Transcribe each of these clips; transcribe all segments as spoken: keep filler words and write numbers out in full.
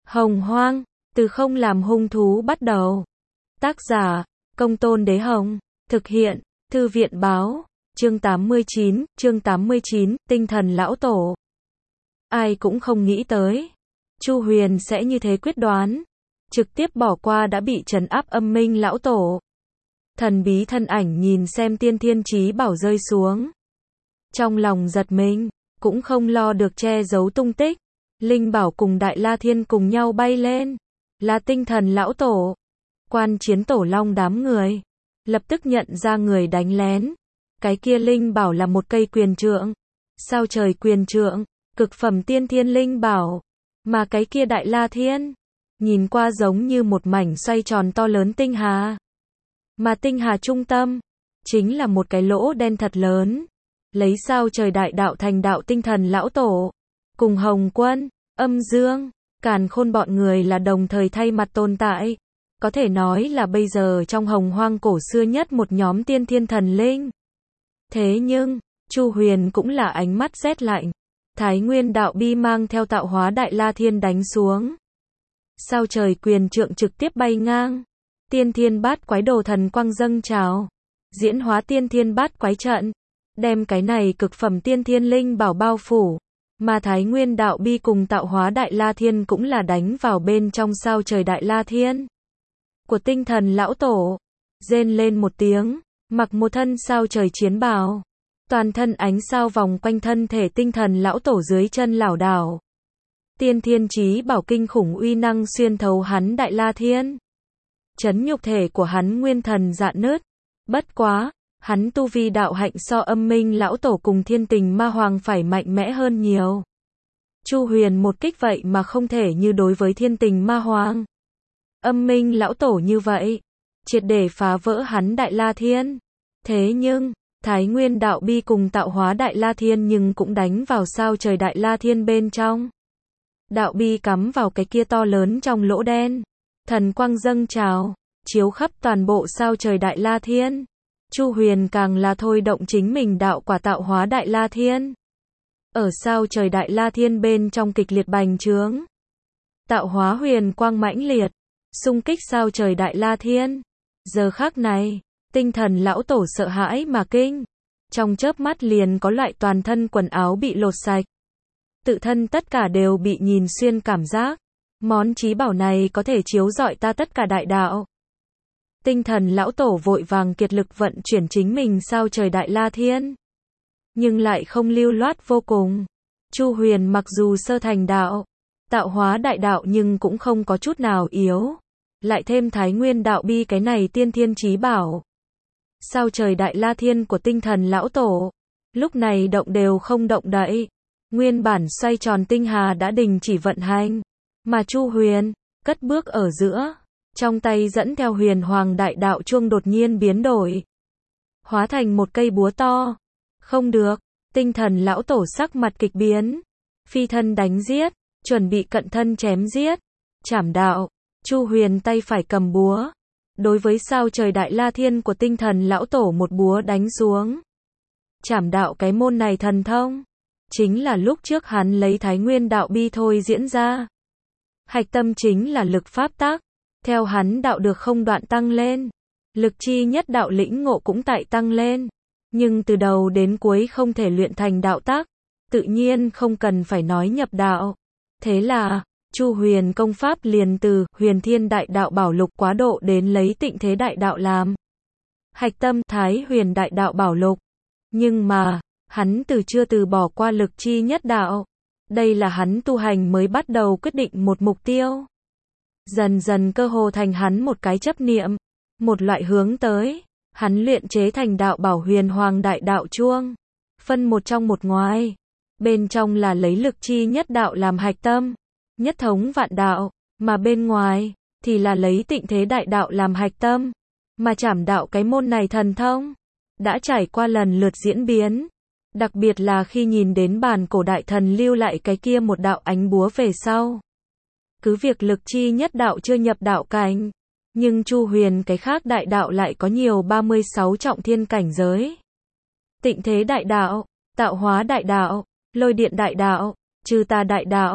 Hồng Hoang, từ không làm hung thú bắt đầu. Tác giả, Công Tôn Đế Hồng. Thực hiện, Thư viện Báo. Chương tám mươi chín, chương tám mươi chín, tinh thần lão tổ. Ai cũng không nghĩ tới. Chu Huyền sẽ như thế quyết đoán. Trực tiếp bỏ qua đã bị trấn áp âm minh lão tổ. Thần bí thân ảnh nhìn xem tiên thiên chí bảo rơi xuống. Trong lòng giật mình, cũng không lo được che giấu tung tích. Linh bảo cùng Đại La Thiên cùng nhau bay lên. Là tinh thần lão tổ. Quan chiến tổ long đám người. Lập tức nhận ra người đánh lén. Cái kia linh bảo là một cây quyền trượng. Sao trời quyền trượng, cực phẩm tiên thiên linh bảo. Mà cái kia Đại La Thiên, nhìn qua giống như một mảnh xoay tròn to lớn tinh hà. Mà tinh hà trung tâm, chính là một cái lỗ đen thật lớn. Lấy sao trời đại đạo thành đạo tinh thần lão tổ. Cùng Hồng Quân, Âm Dương, Càn Khôn bọn người là đồng thời thay mặt tồn tại. Có thể nói là bây giờ trong hồng hoang cổ xưa nhất một nhóm tiên thiên thần linh. Thế nhưng, Chu Huyền cũng là ánh mắt rét lạnh. Thái Nguyên đạo bi mang theo tạo hóa Đại La Thiên đánh xuống. Sao trời quyền trượng trực tiếp bay ngang. Tiên thiên bát quái đồ thần quang dâng trào. Diễn hóa tiên thiên bát quái trận. Đem cái này cực phẩm tiên thiên linh bảo bao phủ. Mà Thái Nguyên đạo bi cùng tạo hóa Đại La Thiên cũng là đánh vào bên trong sao trời Đại La Thiên. Của tinh thần lão tổ. Rên lên một tiếng. Mặc một thân sao trời chiến bào. Toàn thân ánh sao vòng quanh thân thể tinh thần lão tổ dưới chân lảo đảo. Tiên thiên chí bảo kinh khủng uy năng xuyên thấu hắn Đại La Thiên. Chấn nhục thể của hắn nguyên thần rạn nứt. Bất quá, hắn tu vi đạo hạnh so âm minh lão tổ cùng thiên tình ma hoàng phải mạnh mẽ hơn nhiều. Chu Huyền một kích vậy mà không thể như đối với thiên tình ma hoàng. Âm minh lão tổ như vậy, triệt để phá vỡ hắn Đại La Thiên. Thế nhưng, Thái Nguyên đạo bi cùng tạo hóa Đại La Thiên nhưng cũng đánh vào sao trời Đại La Thiên bên trong. Đạo bi cắm vào cái kia to lớn trong lỗ đen. Thần quang dâng trào, chiếu khắp toàn bộ sao trời Đại La Thiên. Chu Huyền càng là thôi động chính mình đạo quả tạo hóa Đại La Thiên. Ở sao trời Đại La Thiên bên trong kịch liệt bành trướng. Tạo hóa huyền quang mãnh liệt, xung kích sao trời Đại La Thiên. Giờ khắc này, tinh thần lão tổ sợ hãi mà kinh. Trong chớp mắt liền có loại toàn thân quần áo bị lột sạch. Tự thân tất cả đều bị nhìn xuyên cảm giác. Món chí bảo này có thể chiếu rọi ta tất cả đại đạo. Tinh thần lão tổ vội vàng kiệt lực vận chuyển chính mình sao trời Đại La Thiên. Nhưng lại không lưu loát vô cùng. Chu Huyền mặc dù sơ thành đạo, tạo hóa đại đạo nhưng cũng không có chút nào yếu. Lại thêm Thái Nguyên đạo bi cái này tiên thiên chí bảo. Sao trời Đại La Thiên của tinh thần lão tổ, lúc này động đều không động đậy. Nguyên bản xoay tròn tinh hà đã đình chỉ vận hành. Mà Chu Huyền, cất bước ở giữa. Trong tay dẫn theo huyền hoàng đại đạo chuông đột nhiên biến đổi. Hóa thành một cây búa to. Không được, tinh thần lão tổ sắc mặt kịch biến. Phi thân đánh giết, chuẩn bị cận thân chém giết. Trảm đạo, Chu Huyền tay phải cầm búa. Đối với sao trời Đại La Thiên của tinh thần lão tổ một búa đánh xuống. Trảm đạo cái môn này thần thông. Chính là lúc trước hắn lấy Thái Nguyên đạo bi thôi diễn ra. Hạch tâm chính là lực pháp tác. Theo hắn đạo được không đoạn tăng lên. Lực chi nhất đạo lĩnh ngộ cũng tại tăng lên. Nhưng từ đầu đến cuối không thể luyện thành đạo tác. Tự nhiên không cần phải nói nhập đạo. Thế là, Chu Huyền công pháp liền từ huyền thiên đại đạo bảo lục quá độ đến lấy tịnh thế đại đạo làm. Hạch tâm Thái huyền đại đạo bảo lục. Nhưng mà, hắn từ chưa từ bỏ qua lực chi nhất đạo. Đây là hắn tu hành mới bắt đầu quyết định một mục tiêu. Dần dần cơ hồ thành hắn một cái chấp niệm, một loại hướng tới. Hắn luyện chế thành đạo bảo huyền hoàng đại đạo chuông. Phân một trong một ngoài. Bên trong là lấy lực chi nhất đạo làm hạch tâm. Nhất thống vạn đạo. Mà bên ngoài, thì là lấy tịnh thế đại đạo làm hạch tâm. Mà trảm đạo cái môn này thần thông. Đã trải qua lần lượt diễn biến. Đặc biệt là khi nhìn đến bản cổ đại thần lưu lại cái kia một đạo ánh búa về sau. Cứ việc lực chi nhất đạo chưa nhập đạo cảnh. Nhưng Chu Huyền cái khác đại đạo lại có nhiều ba mươi sáu trọng thiên cảnh giới. Tịnh thế đại đạo, tạo hóa đại đạo, lôi điện đại đạo, trừ tà đại đạo,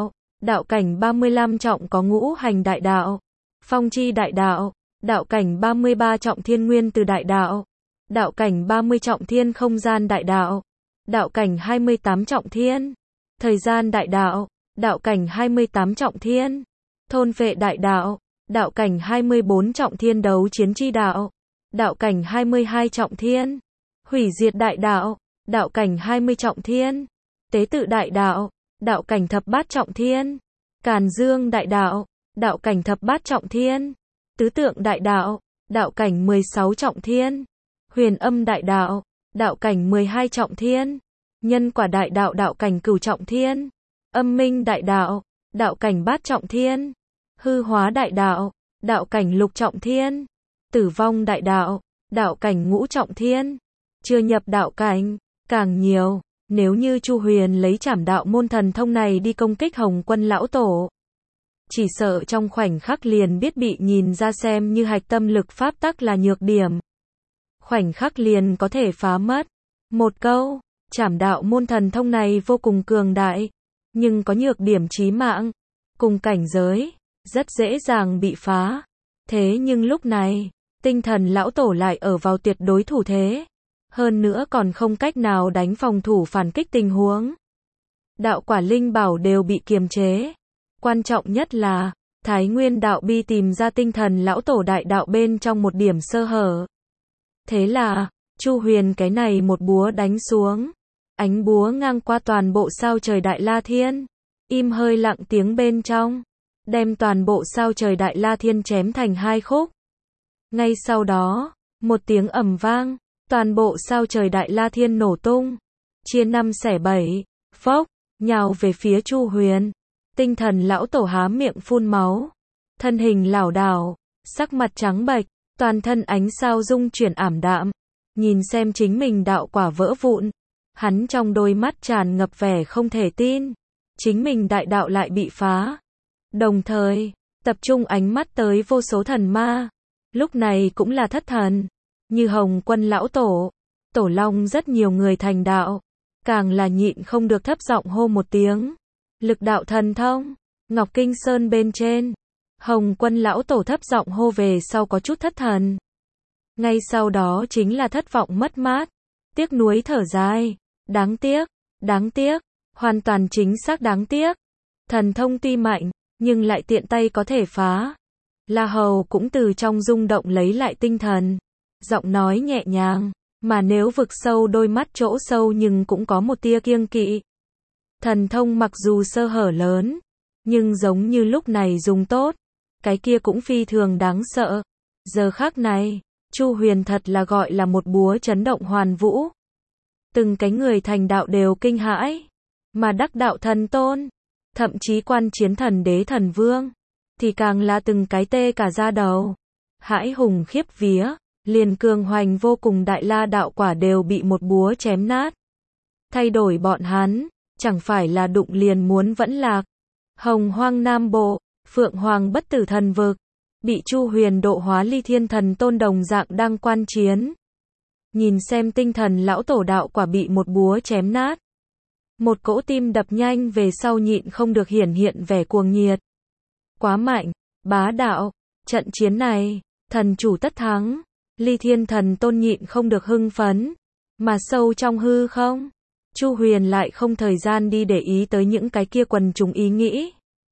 đạo cảnh ba mươi lăm trọng có ngũ hành đại đạo, phong chi đại đạo, đạo cảnh ba mươi ba trọng thiên nguyên từ đại đạo, đạo cảnh ba mươi trọng thiên không gian đại đạo, đạo cảnh hai mươi tám trọng thiên, thời gian đại đạo, đạo cảnh hai mươi tám trọng thiên, thôn phệ đại đạo, đạo cảnh hai mươi bốn trọng thiên đấu chiến chi đạo, đạo cảnh hai mươi hai trọng thiên, hủy diệt đại đạo, đạo cảnh hai mươi trọng thiên, tế tự đại đạo, đạo cảnh thập bát trọng thiên, càn dương đại đạo, đạo cảnh thập bát trọng thiên, tứ tượng đại đạo, đạo cảnh mười sáu trọng thiên, huyền âm đại đạo, đạo cảnh mười hai trọng thiên, nhân quả đại đạo đạo cảnh cửu trọng thiên, âm minh đại đạo, đạo cảnh bát trọng thiên, hư hóa đại đạo, đạo cảnh lục trọng thiên, tử vong đại đạo, đạo cảnh ngũ trọng thiên, chưa nhập đạo cảnh, càng nhiều. Nếu như Chu Huyền lấy trảm đạo môn thần thông này đi công kích Hồng Quân lão tổ, chỉ sợ trong khoảnh khắc liền biết bị nhìn ra xem như hạch tâm lực pháp tắc là nhược điểm. Khoảnh khắc liền có thể phá mất. Một câu, trảm đạo môn thần thông này vô cùng cường đại, nhưng có nhược điểm chí mạng, cùng cảnh giới, rất dễ dàng bị phá. Thế nhưng lúc này, tinh thần lão tổ lại ở vào tuyệt đối thủ thế. Hơn nữa còn không cách nào đánh phòng thủ phản kích tình huống. Đạo quả linh bảo đều bị kiềm chế. Quan trọng nhất là, Thái Nguyên đạo bi tìm ra tinh thần lão tổ đại đạo bên trong một điểm sơ hở. Thế là, Chu Huyền cái này một búa đánh xuống. Ánh búa ngang qua toàn bộ sao trời Đại La Thiên. Im hơi lặng tiếng bên trong. Đem toàn bộ sao trời Đại La Thiên chém thành hai khúc. Ngay sau đó, một tiếng ầm vang. Toàn bộ sao trời Đại La Thiên nổ tung, chia năm xẻ bảy, phốc, nhào về phía Chu Huyền. Tinh thần lão tổ há miệng phun máu, thân hình lảo đảo, sắc mặt trắng bệch, toàn thân ánh sao dung chuyển ảm đạm, nhìn xem chính mình đạo quả vỡ vụn, hắn trong đôi mắt tràn ngập vẻ không thể tin, chính mình đại đạo lại bị phá. Đồng thời, tập trung ánh mắt tới vô số thần ma, lúc này cũng là thất thần. Như Hồng Quân lão tổ, Tổ Long rất nhiều người thành đạo, càng là nhịn không được thấp giọng hô một tiếng. Lực đạo thần thông, Ngọc Kinh Sơn bên trên, Hồng Quân lão tổ thấp giọng hô về sau có chút thất thần. Ngay sau đó chính là thất vọng mất mát, tiếc nuối thở dài, đáng tiếc, đáng tiếc, hoàn toàn chính xác đáng tiếc. Thần thông tuy mạnh, nhưng lại tiện tay có thể phá. La Hầu cũng từ trong rung động lấy lại tinh thần. Giọng nói nhẹ nhàng, mà nếu vực sâu đôi mắt chỗ sâu nhưng cũng có một tia kiêng kỵ. Thần thông mặc dù sơ hở lớn, nhưng giống như lúc này dùng tốt, cái kia cũng phi thường đáng sợ. Giờ khắc này, Chu Huyền thật là gọi là một búa chấn động hoàn vũ. Từng cái người thành đạo đều kinh hãi, mà đắc đạo thần tôn, thậm chí quan chiến thần đế thần vương, thì càng là từng cái tê cả da đầu. Hãi hùng khiếp vía. Liền cường hoành vô cùng đại la đạo quả đều bị một búa chém nát. Thay đổi bọn hắn, chẳng phải là đụng liền muốn vẫn lạc. Hồng Hoang Nam Bộ, Phượng Hoàng bất tử thần vực, bị Chu Huyền độ hóa ly thiên thần tôn đồng dạng đang quan chiến. Nhìn xem tinh thần lão tổ đạo quả bị một búa chém nát. Một cỗ tim đập nhanh về sau nhịn không được hiển hiện vẻ cuồng nhiệt. Quá mạnh, bá đạo, trận chiến này, thần chủ tất thắng. Ly thiên thần tôn nhịn không được hưng phấn, mà sâu trong hư không, Chu Huyền lại không thời gian đi để ý tới những cái kia quần chúng ý nghĩ.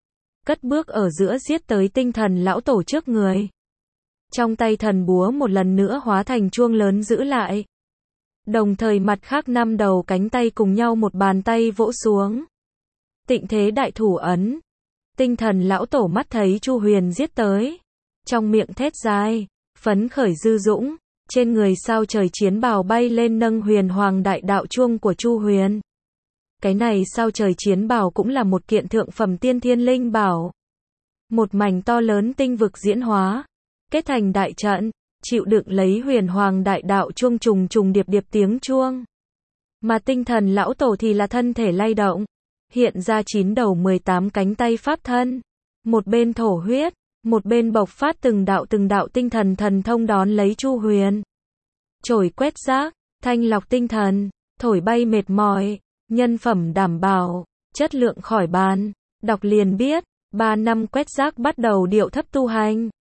Cất bước ở giữa giết tới tinh thần lão tổ trước người. Trong tay thần búa một lần nữa hóa thành chuông lớn giữ lại. Đồng thời mặt khác năm đầu cánh tay cùng nhau một bàn tay vỗ xuống. Tịnh thế đại thủ ấn. Tinh thần lão tổ mắt thấy Chu Huyền giết tới. Trong miệng thét dài. Phấn khởi dư dũng, trên người sao trời chiến bào bay lên nâng huyền hoàng đại đạo chuông của Chu Huyền. Cái này sao trời chiến bào cũng là một kiện thượng phẩm tiên thiên linh bảo. Một mảnh to lớn tinh vực diễn hóa, kết thành đại trận, chịu đựng lấy huyền hoàng đại đạo chuông trùng trùng điệp điệp tiếng chuông. Mà tinh thần lão tổ thì là thân thể lay động, hiện ra chín đầu mười tám cánh tay pháp thân, một bên thổ huyết. Một bên bộc phát từng đạo từng đạo tinh thần thần thông đón lấy Chu Huyền. Chổi quét rác, thanh lọc tinh thần, thổi bay mệt mỏi, nhân phẩm đảm bảo, chất lượng khỏi bàn, Đọc liền biết, ba năm quét rác bắt đầu điệu thấp tu hành.